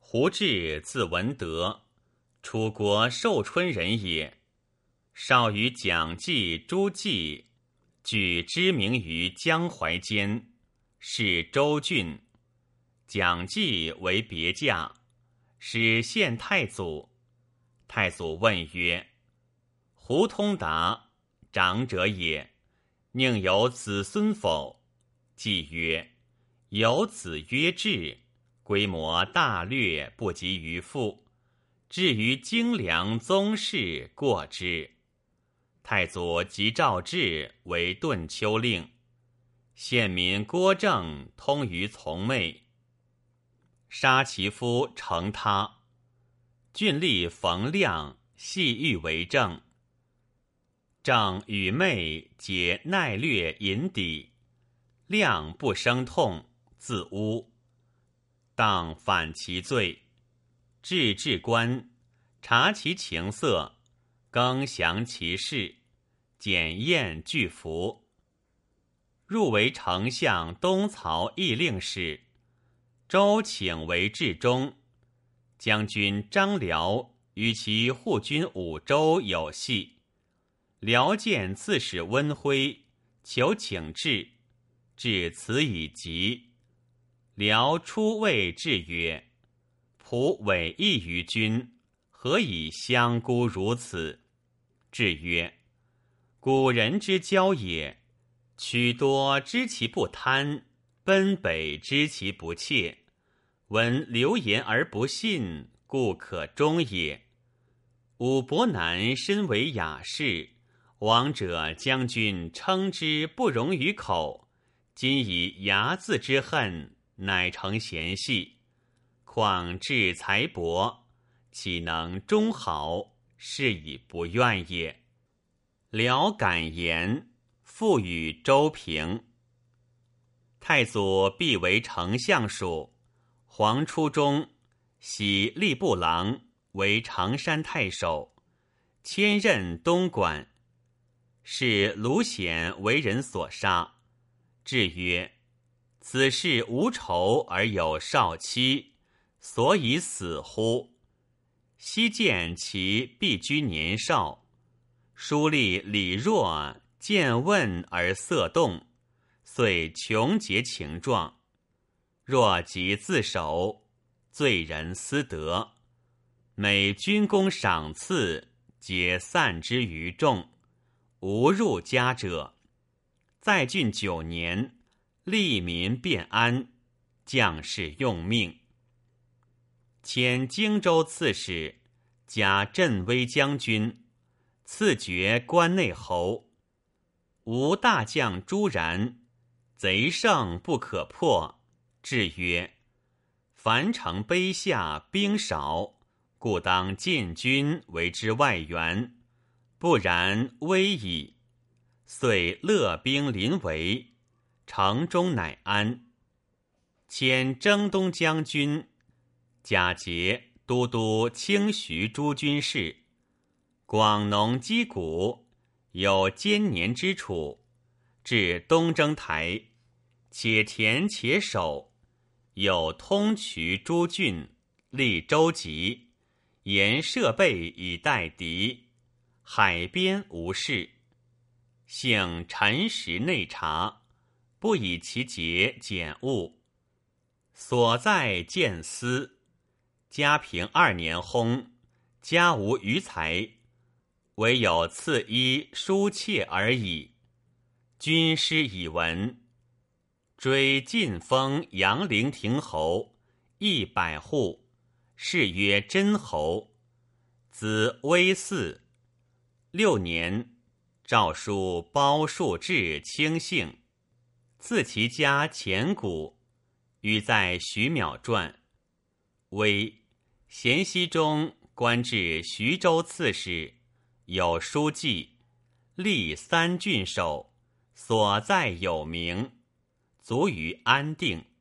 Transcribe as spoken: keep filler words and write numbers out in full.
胡志字文德，楚国寿春人也。少与蒋济、朱济俱知名于江淮间，是州郡。蒋济为别驾，使献太祖。太祖问曰：胡通达，长者也，宁有子孙否？季曰：有子曰智，规模大略不及于父，至于精良宗室过之。太祖即诏制为顿丘令，县民郭正通于从妹，杀其夫成他。郡吏冯亮系欲为政，正与妹皆耐略隐抵，亮不生痛，自污，当反其罪。至至官，察其情色，更详其事，检验具服。入为丞相东曹议令使，周请为治中。将军张辽与其护军五州有隙，辽见刺史温辉，求请至，至此以急。辽出谓至曰：仆委义于君，何以相孤如此？至曰：古人之交也，曲多知其不贪，奔北知其不怯。闻流言而不信，故可忠也。武伯南身为雅士，王者将军称之不容于口，今以睚眦之恨，乃成嫌隙。况志才博，岂能忠好？是以不愿也。辽敢言，复与周平。太祖必为丞相属。黄初中，徙吏部郎，为常山太守，迁任东莞。是卢显为人所杀。至曰：此事无仇而有少妻，所以死乎？昔见其必居年少，书吏李若见问而色动，遂穷结情状。若即自首，罪人私德，每军功赏赐，皆散之于众，无入家者。在郡九年，利民便安，将士用命。迁荆州刺史，加镇威将军，赐爵关内侯。吴大将朱然，贼胜不可破。至曰：樊城卑下，兵少，故当进军为之外援，不然危矣。遂勒兵临围，城中乃安。迁征东将军，假节都督清徐诸军事。广农击鼓，有兼年之处，至东征台，且田且守。有通衢诸郡，立舟楫，沿设备以待敌。海边无事。幸辰时内察，不以其节检物。所在见司。嘉平二年薨，家无余财，唯有赐衣书妾而已。军师以闻。追晋封阳陵亭侯，一百户，谥曰真侯。子威嗣。六年，诏书包树至卿姓，赐其家钱谷，与在徐邈传。威，咸熙中官至徐州刺史，有书记，历三郡守，所在有名，卒于安定。